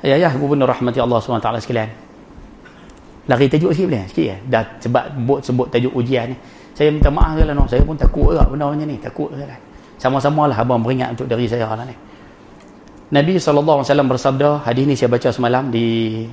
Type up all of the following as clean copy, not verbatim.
Ayah, ibu bunda rahmati Allah SWT sekalian. Lari tajuk sikit boleh? Sikit ya? Dah sebut tajuk ujian ni. Saya minta maaf lah, no. Saya pun takut juga benda macam ni. Takut lah. Sama-sama lah abang beringat untuk diri saya lah ni. Nabi SAW bersabda, hadis ni saya baca semalam di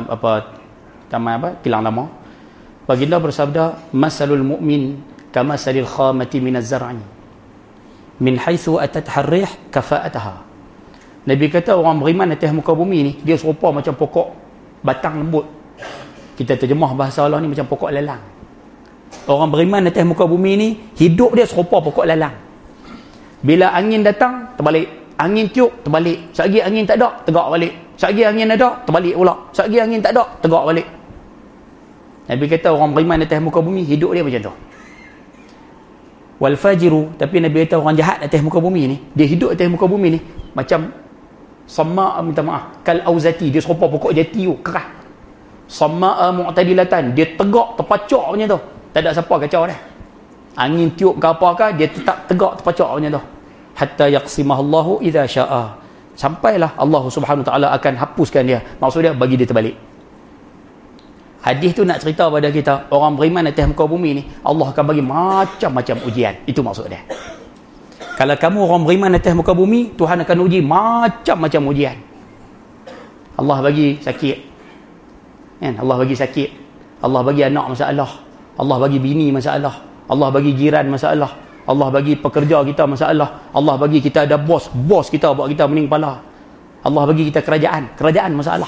Kilang Lama. Baginda bersabda, masalul mu'min kamasalil khamati minaz zar'i min haitsu atat harrih kafa'ataha. Nabi kata orang beriman atas muka bumi ni, dia serupa macam pokok batang lembut. Kita terjemah bahasa Allah ni macam pokok lalang. Orang beriman atas muka bumi ni, hidup dia serupa pokok lalang. Bila angin datang, terbalik. Angin tiup, terbalik. Selagi angin tak ada, tegak balik. Selagi angin ada, terbalik pula. Selagi angin tak ada, tegak balik. Nabi kata orang beriman atas muka bumi, hidup dia macam tu. Wal fajiru, tapi Nabi kata orang jahat atas muka bumi ni, dia hidup atas muka bumi ni macam minta maaf, kal auzati, dia serupa pokok jati tu, keras. Samma'a mu'tadilatan, dia tegak terpacak macam tu. Tak ada siapa kacau dah. Angin tiup ke apakah, dia tetap tegak terpacak macam tu. Hatta yaqsimahullahu idza syaa. Sampailah Allah Subhanahu Wa Taala akan hapuskan dia. Maksud dia bagi dia terbalik. Hadis tu nak cerita pada kita, orang beriman atas muka bumi ni, Allah akan bagi macam-macam ujian. Itu maksud dia. Kalau kamu orang beriman atas muka bumi, Tuhan akan uji macam-macam ujian. Allah bagi sakit. Kan? Allah bagi sakit. Allah bagi anak masalah. Allah bagi bini masalah. Allah bagi jiran masalah. Allah bagi pekerja kita masalah. Allah bagi kita ada bos. Bos kita buat kita pening kepala. Allah bagi kita kerajaan. Kerajaan masalah.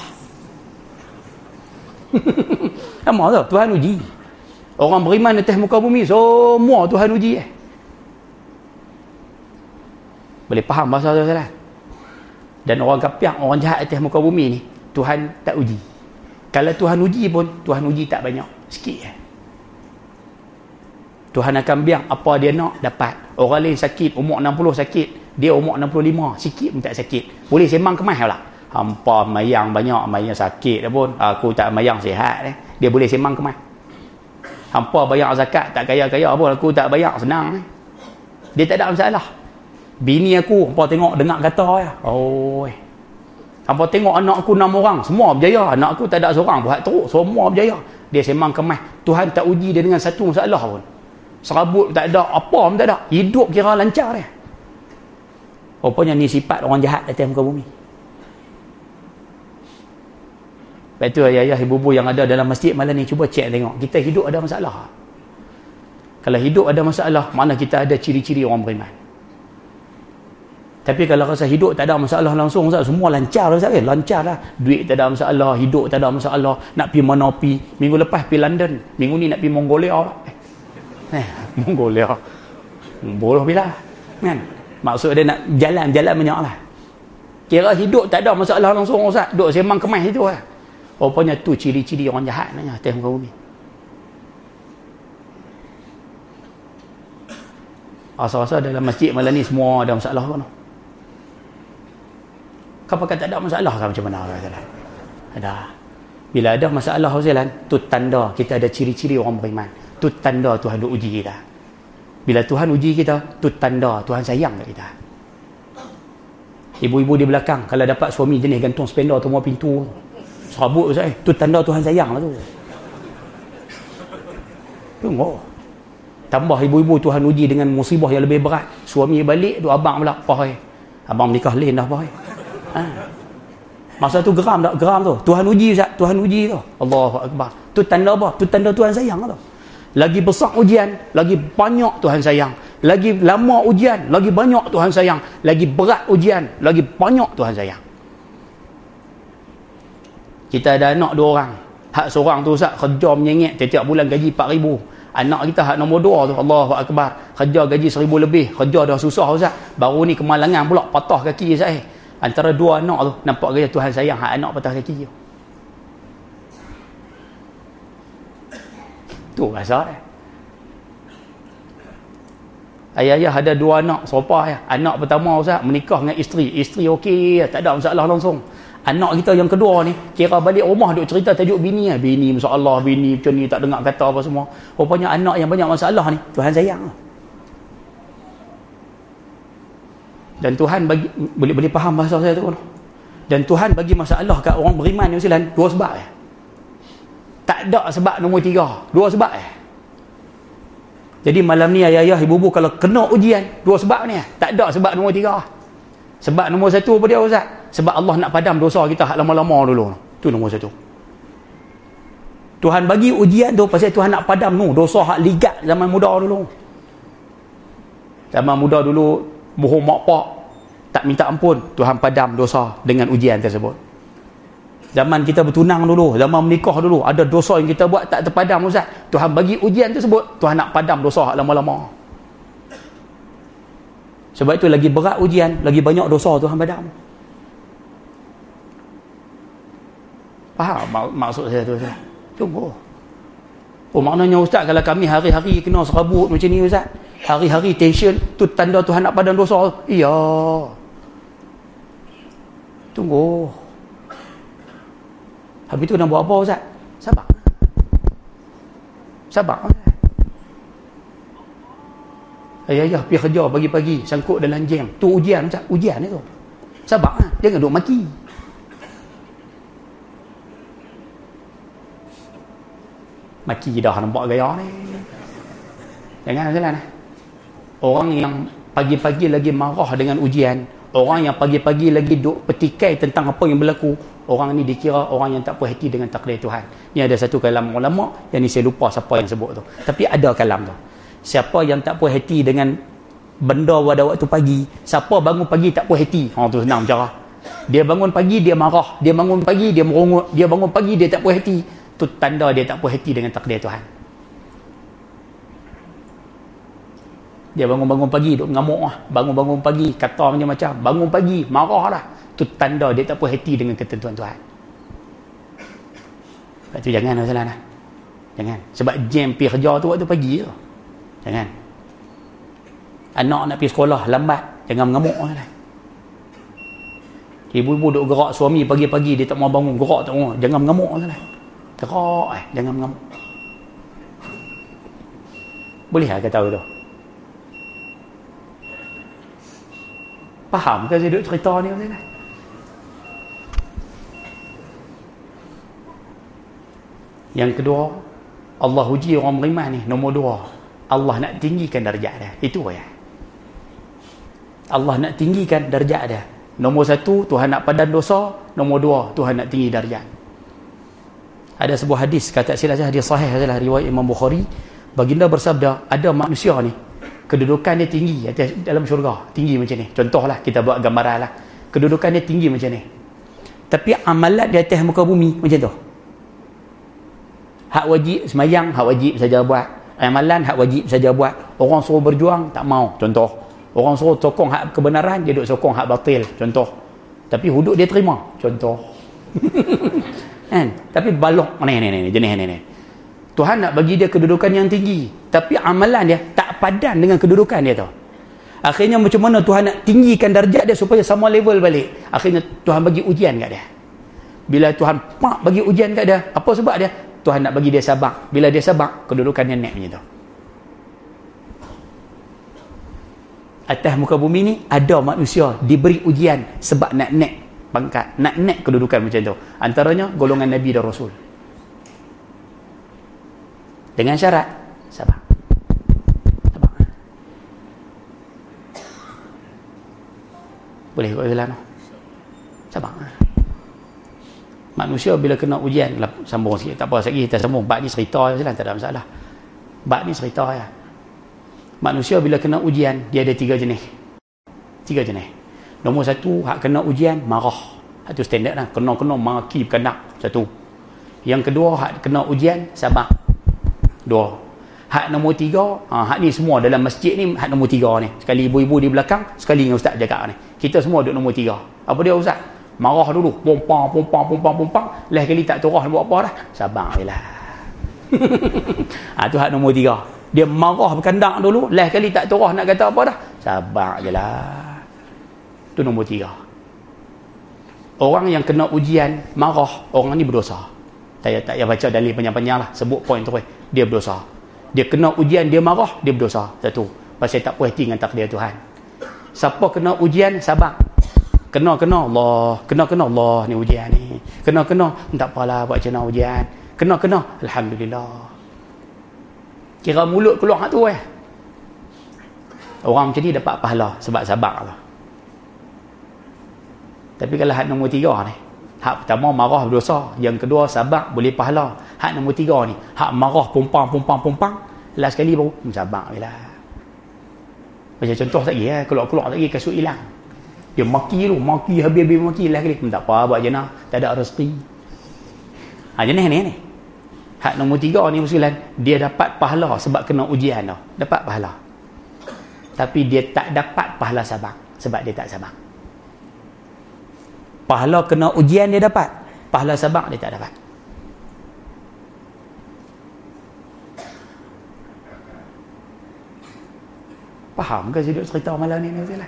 Sama tu, Tuhan uji. Orang beriman atas muka bumi, semua Tuhan uji. Boleh faham bahasa tu salah? Dan orang kafir, orang jahat atas muka bumi ni, Tuhan tak uji. Kalau Tuhan uji pun, Tuhan uji tak banyak. Sikit. Tuhan akan biar apa dia nak, dapat. Orang lain sakit, umur 60 sakit, dia umur 65, sikit pun tak sakit. Boleh sembang kemas pula. Hampa mayang banyak, mayang sakit pun, aku tak mayang sihat. Dia boleh sembang kemas. Hampa bayar zakat, tak kaya-kaya pun, aku tak bayar, senang. Dia tak ada masalah. Bini aku, hampa tengok, dengar kata ya. Oh, hampa tengok anak aku 6 orang, semua berjaya. Anak aku tak ada seorang, buat teruk, semua berjaya. Dia sembang kemas. Tuhan tak uji dia dengan satu masalah pun. Serabut tak ada, apa pun tak ada. Hidup kira lancar dia. Rupanya ni sifat orang jahat atas muka bumi. Lepas tu ayah-ayah, ibu-ibu yang ada dalam masjid malam ni, cuba cek tengok. Kita hidup ada masalah. Kalau hidup ada masalah, mana kita ada ciri-ciri orang beriman. Tapi kalau rasa hidup tak ada masalah langsung, semua lancar lah. Lancar lah. Duit tak ada masalah, hidup tak ada masalah. Nak pergi mana pergi. Minggu lepas pergi London. Minggu ni nak pergi Mongolia. Mongolia. Boleh bila. Kan? Maksud dia nak jalan banyak lah. Kira hidup tak ada masalah langsung, Ustaz. Duk sembang kemas itu lah. Rupanya tu ciri-ciri orang jahat nanya atas muka bumi. Asal-asal dalam masjid malam ni semua ada masalah kan? Kau pakai tak ada masalah kan, macam mana Ustaz? Ada. Bila ada masalah Ustaz, tu tanda kita ada ciri-ciri orang beriman. Tu tanda Tuhan duk uji kita. Bila Tuhan uji kita, tu tanda Tuhan sayang kat kita. Ibu-ibu di belakang, kalau dapat suami jenis gantung spender tu semua pintu, serabut Ustaz, tu tanda Tuhan sayang lah tu. Tengok. Tambah ibu-ibu Tuhan uji dengan musibah yang lebih berat. Suami balik tu abang pula, apa abang menikah lain dah apa masa tu geram tak? Geram tu. Tuhan uji Ustaz, Tuhan uji tu. Allahu Akbar. Tu tanda apa? Tu tanda Tuhan sayang tu. Lagi besar ujian, lagi banyak Tuhan sayang. Lagi lama ujian, lagi banyak Tuhan sayang. Lagi berat ujian, lagi banyak Tuhan sayang. Kita ada anak 2 orang. Hak seorang tu Ustaz kerja menyengit, tiap-tiap bulan gaji 4,000. Anak kita hak nombor 2 tu, Allahu Akbar, kerja gaji 1,000 lebih, kerja dah susah Ustaz. Baru ni kemalangan pula, patah kaki Ustaz. Antara 2 anak tu, nampak gaya Tuhan sayang hak anak patah kaki tu. Tu rasa dia. Ayah-ayah ada 2 anak serupa ya. Anak pertama Ustaz menikah dengan isteri okey, tak ada masalah langsung. Anak kita yang kedua ni, kira balik rumah duk cerita tajuk bini lah. Bini masalah, bini macam ni, tak dengar kata apa semua. Rupanya anak yang banyak masalah ni, Tuhan sayang. Dan Tuhan bagi, boleh faham bahasa saya tu. Dan Tuhan bagi masalah kat orang beriman New Zealand 2 sebab tak ada sebab nombor 3, 2 sebab Jadi malam ni ayah-ayah, ibu-ibu kalau kena ujian 2 sebab ni, tak ada sebab nombor 3. Sebab nombor 1 apa dia Ustaz? Sebab Allah nak padam dosa kita hak lama-lama dulu. Tu nombor 1. Tuhan bagi ujian tu pasal Tuhan nak padam dosa hak ligat zaman muda dulu. Zaman muda dulu bohong mak pak, tak minta ampun, Tuhan padam dosa dengan ujian tersebut. Zaman kita bertunang dulu, zaman menikah dulu, ada dosa yang kita buat tak terpadam Ustaz. Tuhan bagi ujian tersebut, Tuhan nak padam dosa hak lama-lama. Sebab itu lagi berat ujian, lagi banyak dosa Tuhan padam. Faham maksud saya tu Ustaz? Tunggu. Oh, maknanya Ustaz, kalau kami hari-hari kena serabut macam ni Ustaz, hari-hari tension, tu tanda Tuhan nak padam dosa? Iya. Tunggu. Habis tu nak buat apa Ustaz? Sabar. Sabar. Ayah-ayah pergi kerja pagi-pagi, sangkut dalam jam. Tu ujian Ustaz, ujian itu. Sabar. Jangan duk maki. Maki dah nampak gaya ni. Jangan salah. Orang yang pagi-pagi lagi marah dengan ujian, orang yang pagi-pagi lagi duk petikai tentang apa yang berlaku, orang ni dikira orang yang tak puas hati dengan takdir Tuhan. Ni ada satu kalam ulama, yang ni saya lupa siapa yang sebut tu. Tapi ada kalam tu. Siapa yang tak puas hati dengan benda pada waktu pagi, siapa bangun pagi tak puas hati, tu senang cara. Dia bangun pagi dia marah, dia bangun pagi dia merungut, dia bangun pagi dia tak puas hati, tu tanda dia tak puas hati dengan takdir Tuhan. Dia bangun-bangun pagi duk ngamuk lah, bangun-bangun pagi kata macam-macam, bangun pagi marah lah, tu tanda dia tak puas hati dengan ketentuan Tuhan. Sebab tu jangan masalah lah. Jangan. Sebab jam pergi kerja tu waktu pagi tu. Jangan. Anak nak pergi sekolah lambat, jangan mengamuk lah. Ibu-ibu duk gerak suami pagi-pagi dia tak mau bangun, gerak tak mau, jangan mengamuk lah. Gerak jangan mengamuk. Boleh lah kata tu. Faham ke saya duk cerita ni macam mana? Yang kedua, Allah uji orang beriman ni. Nombor 2, Allah nak tinggikan darjat dia. Itu ya. Allah nak tinggikan darjat dia. Nombor 1, Tuhan nak padam dosa. Nombor 2, Tuhan nak tinggi darjat. Ada sebuah hadis, kata silap saya hadis sahih adalah riwayat Imam Bukhari. Baginda bersabda, ada manusia ni kedudukan dia tinggi atas dalam syurga, tinggi macam ni. Contohlah kita buat gambaran lah. Kedudukan dia tinggi macam ni. Tapi amalan di atas muka bumi macam tu. Hak wajib semayang, hak wajib saja buat. Amalan hak wajib saja buat. Orang suruh berjuang tak mau, contoh. Orang suruh sokong hak kebenaran, dia duk sokong hak batil, contoh. Tapi hudud dia terima, contoh. Kan? Tapi balok ni jenis ni. Tuhan nak bagi dia kedudukan yang tinggi, tapi amalan dia tak padan dengan kedudukan dia tu. Akhirnya macam mana Tuhan nak tinggikan darjat dia supaya sama level balik? Akhirnya Tuhan bagi ujian kat dia. Bila Tuhan bagi ujian kat dia, apa sebab dia? Tuhan nak bagi dia sabar. Bila dia sabar, kedudukan dia naik macam tu. Atas muka bumi ni ada manusia diberi ujian sebab nak naik pangkat, nak naik kedudukan macam tu. Antaranya golongan Nabi dan Rasul. Dengan syarat sabar. Sabar. Boleh kau jalan? Sabar. Manusia bila kena ujian, sambung sikit, tak apa, sekali kita sambung. Bab ni cerita je lah, tak ada masalah. Bab ni cerita je. Manusia bila kena ujian, dia ada 3 jenis. 3 jenis. Nombor 1, hak kena ujian, marah. Itu standard lah. Kena-kena maki berkendak. 1. Yang kedua, hak kena ujian, sabar. 2. Hak nombor 3, hak ni semua dalam masjid ni, hak nombor 3 ni. Sekali ibu-ibu di belakang, sekali dengan ustaz jaga ni. Kita semua duduk nombor 3. Apa dia ustaz? Marah dulu, pompang. Leh kali tak turah buat apa dah? Sabar je lah. Tu hak nombor 3. Dia marah berkandak dulu, leh kali tak turah nak kata apa dah? Sabar je lah. Tu nombor 3. Orang yang kena ujian, marah, orang ni berdosa. Tak payah baca dalil panjang-panjang lah. Sebut point tu. Dia berdosa. Dia kena ujian, dia marah, dia berdosa. 1. Pasal tak puas hati dengan takdir Tuhan. Siapa kena ujian, sabar. Kena Allah, kena Allah ni ujian ni. Kena tak apalah buat macam mana ujian. Kena alhamdulillah. Kira mulut keluar tu orang macam ni dapat pahala sebab sabar lah. Tapi kalau hak nombor 3 ni, hak pertama marah berdosa, yang kedua sabar boleh pahala. Hak nombor 3 ni, hak marah pumpang, last sekali baru sabar jelah. Macam contoh lagi keluar lagi kasut hilang. Dia maki habis-habis maki lah kali. Tak apa buat jenah, tak ada rezeki. Jenis ni. Hak nombor 3 ni musilan, dia dapat pahala sebab kena ujian dah. Dapat pahala. Tapi dia tak dapat pahala sabar sebab dia tak sabar. Pahala kena ujian dia dapat, pahala sabar dia tak dapat. Faham ke hidup cerita malam ni musilan?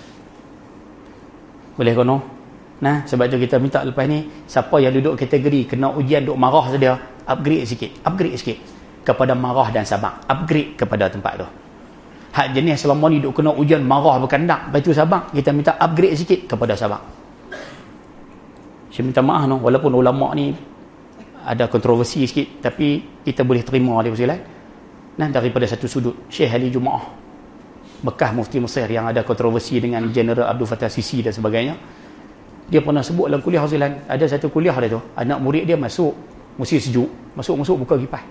Boleh kono? Nah, sebab tu kita minta lepas ni, siapa yang duduk kategori kena ujian duk marah saja, upgrade sikit kepada marah dan sabar. Upgrade kepada tempat tu. Hak jenis selama ni duk kena ujian marah berkandak, lepas tu sabar, kita minta upgrade sikit kepada sabar. Saya minta maaf walaupun ulama ni ada kontroversi sikit, tapi kita boleh terima dia bersilat. Nah, daripada satu sudut, Syekh Ali Jumaah, bekas mufti Mesir yang ada kontroversi dengan General Abdul Fattah Sisi dan sebagainya, dia pernah sebut dalam kuliah Hausilan, ada satu kuliah dia tu, anak murid dia masuk musim sejuk, masuk buka kipas.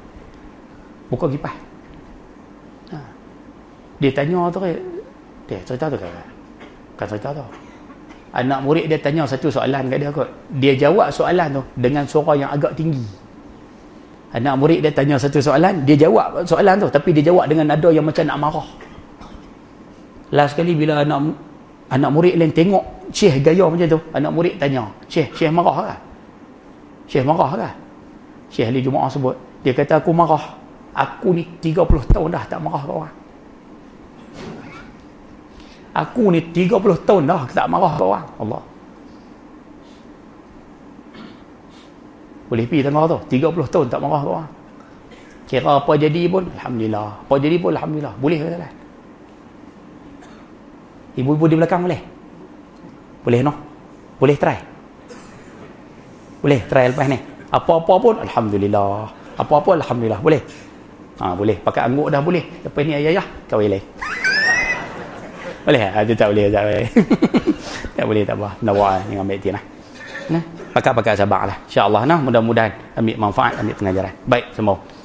Dia tanya tu, dia cerita tu kan cerita tu. Anak murid dia tanya satu soalan kat dia kot. Dia jawab soalan tu dengan suara yang agak tinggi. Anak murid dia tanya satu soalan, dia jawab soalan tu, tapi dia jawab dengan nada yang macam nak marah. Last sekali bila anak murid lain tengok Syekh gaya macam tu, anak murid tanya, Syekh marah ke? Syekh Ali Jumaah sebut, dia kata aku marah. Aku ni 30 tahun dah tak marah kat orang. Aku ni 30 tahun dah tak marah kat orang. Allah. Boleh pergi tengah tu, 30 tahun tak marah kat orang. Kira apa jadi pun alhamdulillah. Boleh ke tak? Ibu-ibu di belakang boleh? Boleh Boleh try? Boleh try lepas ni? Apa-apa pun alhamdulillah. Boleh? Boleh. Pakai angguk dah boleh. Lepas ni ayah kahwin lain. Boleh? Dia tak boleh. Tak boleh, tak apa. Nawar ni ambil dia lah. Pakai sabar lah. InsyaAllah mudah-mudahan ambil manfaat, ambil pengajaran. Baik semua.